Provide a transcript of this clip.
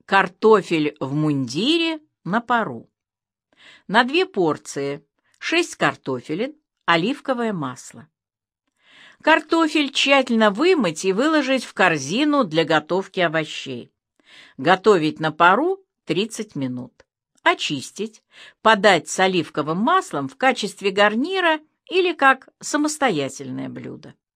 Картофель в мундире на пару. На 2 порции 6 картофелин, оливковое масло. Картофель тщательно вымыть и выложить в корзину для готовки овощей. Готовить на пару 30 минут. Очистить, подать с оливковым маслом в качестве гарнира или как самостоятельное блюдо.